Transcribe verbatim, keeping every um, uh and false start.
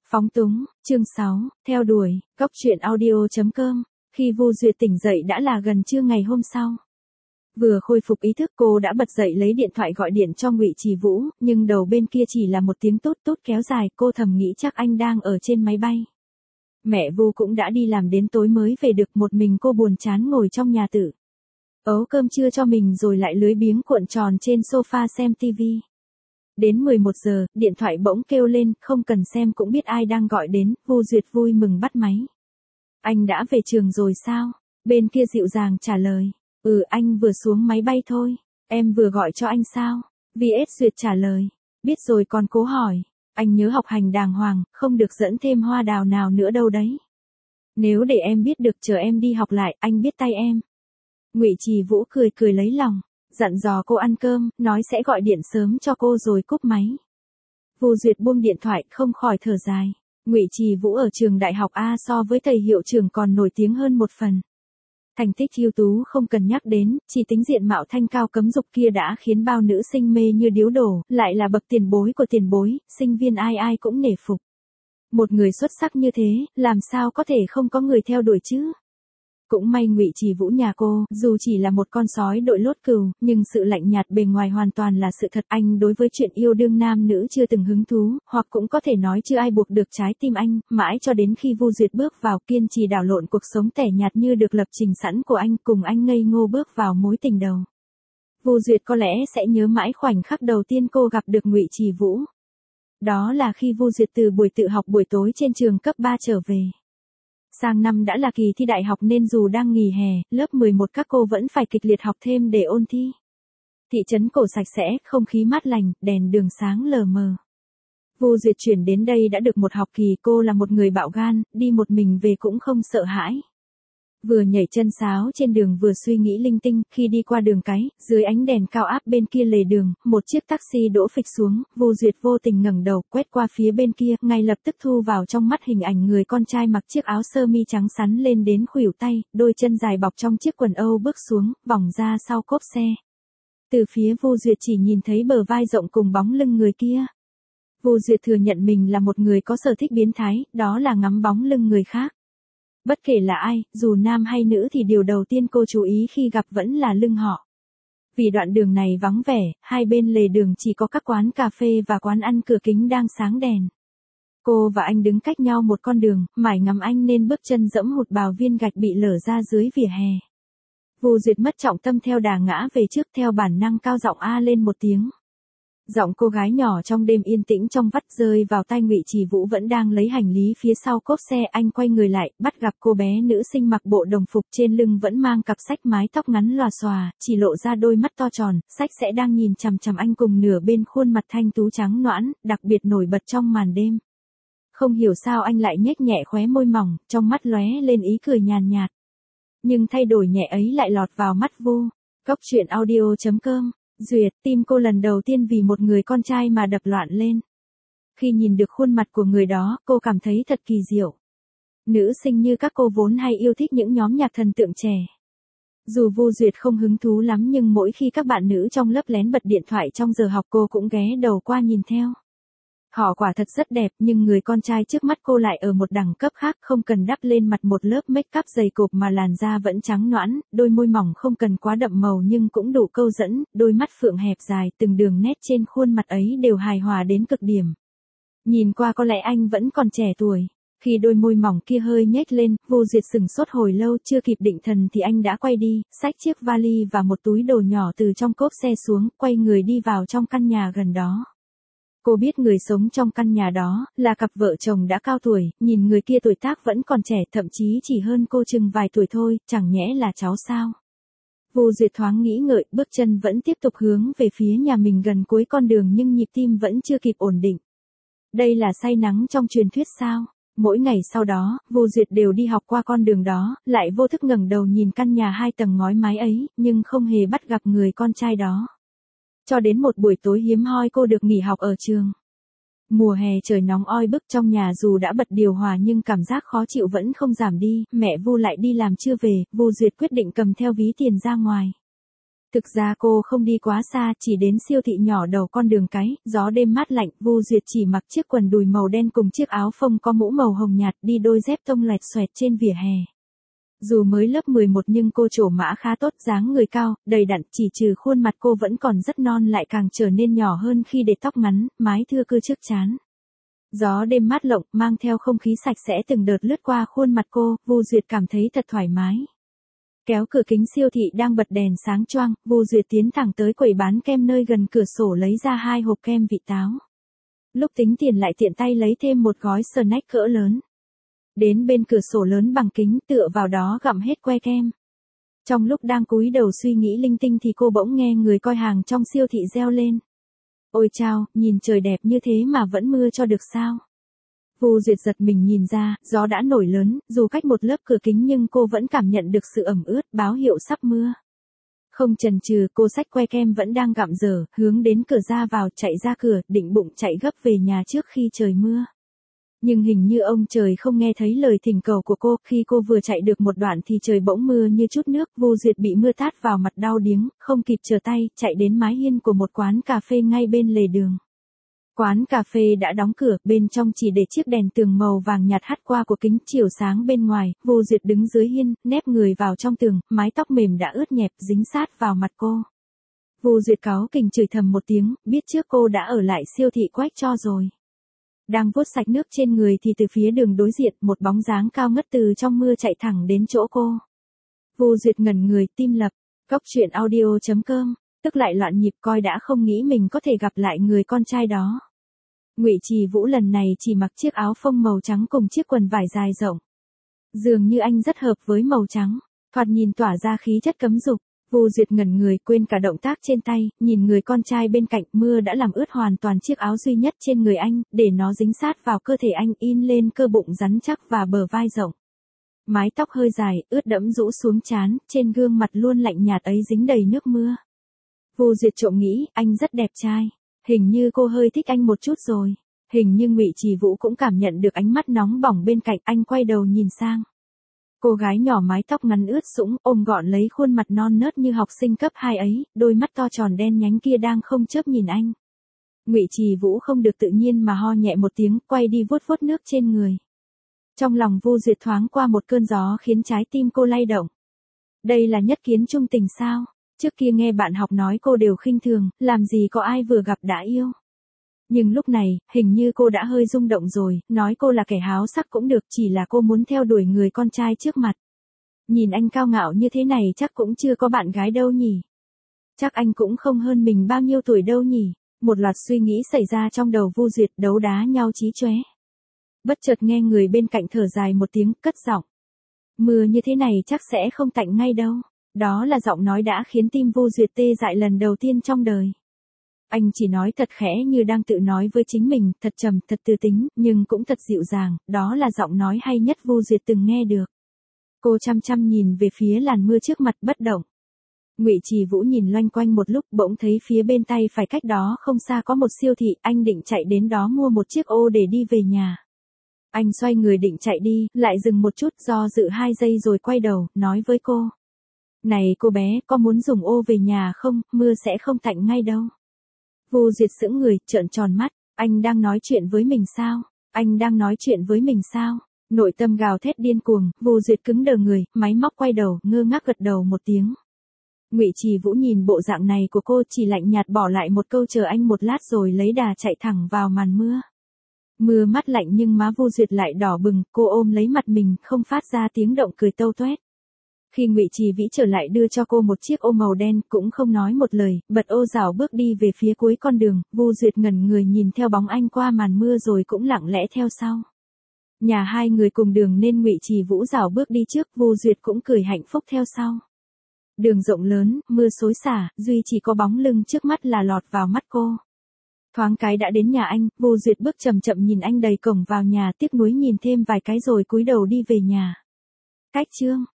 Phóng túng, chương sáu, theo đuổi, cốc truyện audio chấm com. Khi Vu Duyệt tỉnh dậy đã là gần trưa ngày hôm sau. Vừa khôi phục ý thức cô đã bật dậy lấy điện thoại gọi điện cho Ngụy Trì Vũ, nhưng đầu bên kia chỉ là một tiếng tút tút kéo dài, cô thầm nghĩ chắc anh đang ở trên máy bay. Mẹ Vu cũng đã đi làm đến tối mới về được, một mình cô buồn chán ngồi trong nhà tự ấu cơm trưa cho mình rồi lại lưới biếng cuộn tròn trên sofa xem tivi. Đến mười một giờ, điện thoại bỗng kêu lên, không cần xem cũng biết ai đang gọi đến, Vu Duyệt vui mừng bắt máy. Anh đã về trường rồi sao? Bên kia dịu dàng trả lời. Ừ, anh vừa xuống máy bay thôi. Em vừa gọi cho anh sao? vê ét Duyệt trả lời. Biết rồi, còn cố hỏi. Anh nhớ học hành đàng hoàng, không được dẫn thêm hoa đào nào nữa đâu đấy. Nếu để em biết được chờ em đi học lại, anh biết tay em. Ngụy Trì Vũ cười cười lấy lòng. Dặn dò cô ăn cơm, nói sẽ gọi điện sớm cho cô rồi cúp máy. Vu Duyệt buông điện thoại, không khỏi thở dài. Ngụy Trì Vũ ở trường đại học A so với thầy hiệu trưởng còn nổi tiếng hơn một phần. Thành tích ưu tú không cần nhắc đến, chỉ tính diện mạo thanh cao cấm dục kia đã khiến bao nữ sinh mê như điếu đổ, lại là bậc tiền bối của tiền bối, sinh viên ai ai cũng nể phục. Một người xuất sắc như thế, làm sao có thể không có người theo đuổi chứ? Cũng may Ngụy Trì Vũ nhà cô, dù chỉ là một con sói đội lốt cừu, nhưng sự lạnh nhạt bề ngoài hoàn toàn là sự thật. Anh đối với chuyện yêu đương nam nữ chưa từng hứng thú, hoặc cũng có thể nói chưa ai buộc được trái tim anh, mãi cho đến khi Vu Duyệt bước vào kiên trì đảo lộn cuộc sống tẻ nhạt như được lập trình sẵn của anh, cùng anh ngây ngô bước vào mối tình đầu. Vu Duyệt có lẽ sẽ nhớ mãi khoảnh khắc đầu tiên cô gặp được Ngụy Trì Vũ. Đó là khi Vu Duyệt từ buổi tự học buổi tối trên trường cấp ba trở về. Sang năm đã là kỳ thi đại học nên dù đang nghỉ hè, lớp mười một các cô vẫn phải kịch liệt học thêm để ôn thi. Thị trấn cổ sạch sẽ, không khí mát lành, đèn đường sáng lờ mờ. Vu Duyệt chuyển đến đây đã được một học kỳ, cô là một người bạo gan, đi một mình về cũng không sợ hãi. Vừa nhảy chân sáo trên đường vừa suy nghĩ linh tinh, khi đi qua đường cái, dưới ánh đèn cao áp bên kia lề đường, một chiếc taxi đỗ phịch xuống, Vu Duyệt vô tình ngẩng đầu, quét qua phía bên kia, ngay lập tức thu vào trong mắt hình ảnh người con trai mặc chiếc áo sơ mi trắng sắn lên đến khuỷu tay, đôi chân dài bọc trong chiếc quần Âu bước xuống, vòng ra sau cốp xe. Từ phía Vu Duyệt chỉ nhìn thấy bờ vai rộng cùng bóng lưng người kia. Vu Duyệt thừa nhận mình là một người có sở thích biến thái, đó là ngắm bóng lưng người khác. Bất kể là ai, dù nam hay nữ thì điều đầu tiên cô chú ý khi gặp vẫn là lưng họ. Vì đoạn đường này vắng vẻ, hai bên lề đường chỉ có các quán cà phê và quán ăn cửa kính đang sáng đèn. Cô và anh đứng cách nhau một con đường, mải ngắm anh nên bước chân dẫm hụt bào viên gạch bị lở ra dưới vỉa hè. Vu Duyệt mất trọng tâm theo đà ngã về trước, theo bản năng cao giọng a lên một tiếng. Giọng cô gái nhỏ trong đêm yên tĩnh trong vắt rơi vào tai Ngụy Trì Vũ vẫn đang lấy hành lý phía sau cốp xe. Anh quay người lại, bắt gặp cô bé nữ sinh mặc bộ đồng phục, trên lưng vẫn mang cặp sách, mái tóc ngắn lòa xòa, chỉ lộ ra đôi mắt to tròn, sách sẽ đang nhìn chằm chằm anh cùng nửa bên khuôn mặt thanh tú trắng nõn, đặc biệt nổi bật trong màn đêm. Không hiểu sao anh lại nhếch nhẹ khóe môi mỏng, trong mắt lóe lên ý cười nhàn nhạt. Nhưng thay đổi nhẹ ấy lại lọt vào mắt Vu. Cốc truyện audio chấm com. Duyệt, tim cô lần đầu tiên vì một người con trai mà đập loạn lên. Khi nhìn được khuôn mặt của người đó, cô cảm thấy thật kỳ diệu. Nữ sinh như các cô vốn hay yêu thích những nhóm nhạc thần tượng trẻ. Dù Vu Duyệt không hứng thú lắm nhưng mỗi khi các bạn nữ trong lớp lén bật điện thoại trong giờ học cô cũng ghé đầu qua nhìn theo. Họ quả thật rất đẹp nhưng người con trai trước mắt cô lại ở một đẳng cấp khác, không cần đắp lên mặt một lớp make up dày cộp mà làn da vẫn trắng nõn, đôi môi mỏng không cần quá đậm màu nhưng cũng đủ câu dẫn, đôi mắt phượng hẹp dài, từng đường nét trên khuôn mặt ấy đều hài hòa đến cực điểm. Nhìn qua có lẽ anh vẫn còn trẻ tuổi. Khi đôi môi mỏng kia hơi nhếch lên, Vu Duyệt sửng sốt hồi lâu, chưa kịp định thần thì anh đã quay đi, xách chiếc vali và một túi đồ nhỏ từ trong cốp xe xuống, quay người đi vào trong căn nhà gần đó. Cô biết người sống trong căn nhà đó là cặp vợ chồng đã cao tuổi, nhìn người kia tuổi tác vẫn còn trẻ, thậm chí chỉ hơn cô chừng vài tuổi thôi, chẳng nhẽ là cháu sao? Vu Duyệt thoáng nghĩ ngợi, bước chân vẫn tiếp tục hướng về phía nhà mình gần cuối con đường nhưng nhịp tim vẫn chưa kịp ổn định. Đây là say nắng trong truyền thuyết sao? Mỗi ngày sau đó, Vu Duyệt đều đi học qua con đường đó, lại vô thức ngẩng đầu nhìn căn nhà hai tầng ngói mái ấy, nhưng không hề bắt gặp người con trai đó. Cho đến một buổi tối hiếm hoi cô được nghỉ học ở trường. Mùa hè trời nóng oi bức, trong nhà dù đã bật điều hòa nhưng cảm giác khó chịu vẫn không giảm đi, mẹ Vu lại đi làm chưa về, Vu Duyệt quyết định cầm theo ví tiền ra ngoài. Thực ra cô không đi quá xa, chỉ đến siêu thị nhỏ đầu con đường cái, gió đêm mát lạnh, Vu Duyệt chỉ mặc chiếc quần đùi màu đen cùng chiếc áo phông có mũ màu hồng nhạt, đi đôi dép tông loẹt xoẹt trên vỉa hè. Dù mới lớp mười một nhưng cô trổ mã khá tốt, dáng người cao, đầy đặn, chỉ trừ khuôn mặt cô vẫn còn rất non lại càng trở nên nhỏ hơn khi để tóc ngắn, mái thưa cưa trước trán. Gió đêm mát lộng, mang theo không khí sạch sẽ từng đợt lướt qua khuôn mặt cô, Vu Duyệt cảm thấy thật thoải mái. Kéo cửa kính siêu thị đang bật đèn sáng choang, Vu Duyệt tiến thẳng tới quầy bán kem nơi gần cửa sổ lấy ra hai hộp kem vị táo. Lúc tính tiền lại tiện tay lấy thêm một gói snack cỡ lớn. Đến bên cửa sổ lớn bằng kính, tựa vào đó gặm hết que kem. Trong lúc đang cúi đầu suy nghĩ linh tinh thì cô bỗng nghe người coi hàng trong siêu thị reo lên. Ôi chao, nhìn trời đẹp như thế mà vẫn mưa cho được sao? Vu Duyệt giật mình nhìn ra, gió đã nổi lớn, dù cách một lớp cửa kính nhưng cô vẫn cảm nhận được sự ẩm ướt, báo hiệu sắp mưa. Không chần chừ, cô xách que kem vẫn đang gặm dở, hướng đến cửa ra vào, chạy ra cửa, định bụng chạy gấp về nhà trước khi trời mưa. Nhưng hình như ông trời không nghe thấy lời thỉnh cầu của cô, khi cô vừa chạy được một đoạn thì trời bỗng mưa như chút nước, Vu Duyệt bị mưa tát vào mặt đau điếng, không kịp trở tay, chạy đến mái hiên của một quán cà phê ngay bên lề đường. Quán cà phê đã đóng cửa, bên trong chỉ để chiếc đèn tường màu vàng nhạt hắt qua của kính chiếu sáng bên ngoài, Vu Duyệt đứng dưới hiên, nép người vào trong tường, mái tóc mềm đã ướt nhẹp, dính sát vào mặt cô. Vu Duyệt cáu kỉnh chửi thầm một tiếng, biết trước cô đã ở lại siêu thị quách cho rồi. Đang vuốt sạch nước trên người thì từ phía đường đối diện, một bóng dáng cao ngất từ trong mưa chạy thẳng đến chỗ cô. Vu Duyệt ngẩn người, tim lập, Cóc truyện audio chấm com, tức lại loạn nhịp, coi đã không nghĩ mình có thể gặp lại người con trai đó. Ngụy Trì Vũ lần này chỉ mặc chiếc áo phông màu trắng cùng chiếc quần vải dài rộng. Dường như anh rất hợp với màu trắng, thoạt nhìn tỏa ra khí chất cấm dục. Vu Duyệt ngẩn người, quên cả động tác trên tay, nhìn người con trai bên cạnh, mưa đã làm ướt hoàn toàn chiếc áo duy nhất trên người anh, để nó dính sát vào cơ thể anh, in lên cơ bụng rắn chắc và bờ vai rộng. Mái tóc hơi dài, ướt đẫm rũ xuống trán, trên gương mặt luôn lạnh nhạt ấy dính đầy nước mưa. Vu Duyệt trộm nghĩ, anh rất đẹp trai, hình như cô hơi thích anh một chút rồi. Hình như Ngụy Trì Vũ cũng cảm nhận được ánh mắt nóng bỏng bên cạnh, anh quay đầu nhìn sang. Cô gái nhỏ mái tóc ngắn ướt sũng, ôm gọn lấy khuôn mặt non nớt như học sinh cấp hai ấy, đôi mắt to tròn đen nhánh kia đang không chớp nhìn anh. Ngụy Trì Vũ không được tự nhiên mà ho nhẹ một tiếng, quay đi vuốt vuốt nước trên người. Trong lòng Vu Duyệt thoáng qua một cơn gió khiến trái tim cô lay động. Đây là nhất kiến chung tình sao? Trước kia nghe bạn học nói cô đều khinh thường, làm gì có ai vừa gặp đã yêu. Nhưng lúc này, hình như cô đã hơi rung động rồi, nói cô là kẻ háo sắc cũng được, chỉ là cô muốn theo đuổi người con trai trước mặt. Nhìn anh cao ngạo như thế này chắc cũng chưa có bạn gái đâu nhỉ. Chắc anh cũng không hơn mình bao nhiêu tuổi đâu nhỉ. Một loạt suy nghĩ xảy ra trong đầu Vu Duyệt, đấu đá nhau chí chóe. Bất chợt nghe người bên cạnh thở dài một tiếng, cất giọng. Mưa như thế này chắc sẽ không tạnh ngay đâu. Đó là giọng nói đã khiến tim Vu Duyệt tê dại lần đầu tiên trong đời. Anh chỉ nói thật khẽ như đang tự nói với chính mình, thật trầm, thật tư tính, nhưng cũng thật dịu dàng, đó là giọng nói hay nhất Vu Duyệt từng nghe được. Cô chăm chăm nhìn về phía làn mưa trước mặt bất động. Ngụy Trì Vũ nhìn loanh quanh một lúc, bỗng thấy phía bên tay phải cách đó không xa có một siêu thị, anh định chạy đến đó mua một chiếc ô để đi về nhà. Anh xoay người định chạy đi, lại dừng một chút, do dự hai giây rồi quay đầu, nói với cô. Này cô bé, có muốn dùng ô về nhà không, mưa sẽ không tạnh ngay đâu. Vu Duyệt sững người, trợn tròn mắt, anh đang nói chuyện với mình sao? Anh đang nói chuyện với mình sao? Nội tâm gào thét điên cuồng, Vu Duyệt cứng đờ người, máy móc quay đầu, ngơ ngác gật đầu một tiếng. Ngụy Trì Vũ nhìn bộ dạng này của cô chỉ lạnh nhạt bỏ lại một câu chờ anh một lát rồi lấy đà chạy thẳng vào màn mưa. Mưa mát lạnh nhưng má Vu Duyệt lại đỏ bừng, cô ôm lấy mặt mình, không phát ra tiếng động cười tâu toét. Khi Ngụy Trì Vĩ trở lại đưa cho cô một chiếc ô màu đen, cũng không nói một lời, bật ô rảo bước đi về phía cuối con đường, Vu Duyệt ngẩn người nhìn theo bóng anh qua màn mưa rồi cũng lặng lẽ theo sau. Nhà hai người cùng đường nên Ngụy Trì Vũ rảo bước đi trước, Vu Duyệt cũng cười hạnh phúc theo sau. Đường rộng lớn, mưa xối xả, duy chỉ có bóng lưng trước mắt là lọt vào mắt cô. Thoáng cái đã đến nhà anh, Vu Duyệt bước chậm chậm nhìn anh đầy cổng vào nhà, tiếc nuối nhìn thêm vài cái rồi cúi đầu đi về nhà. Cách chương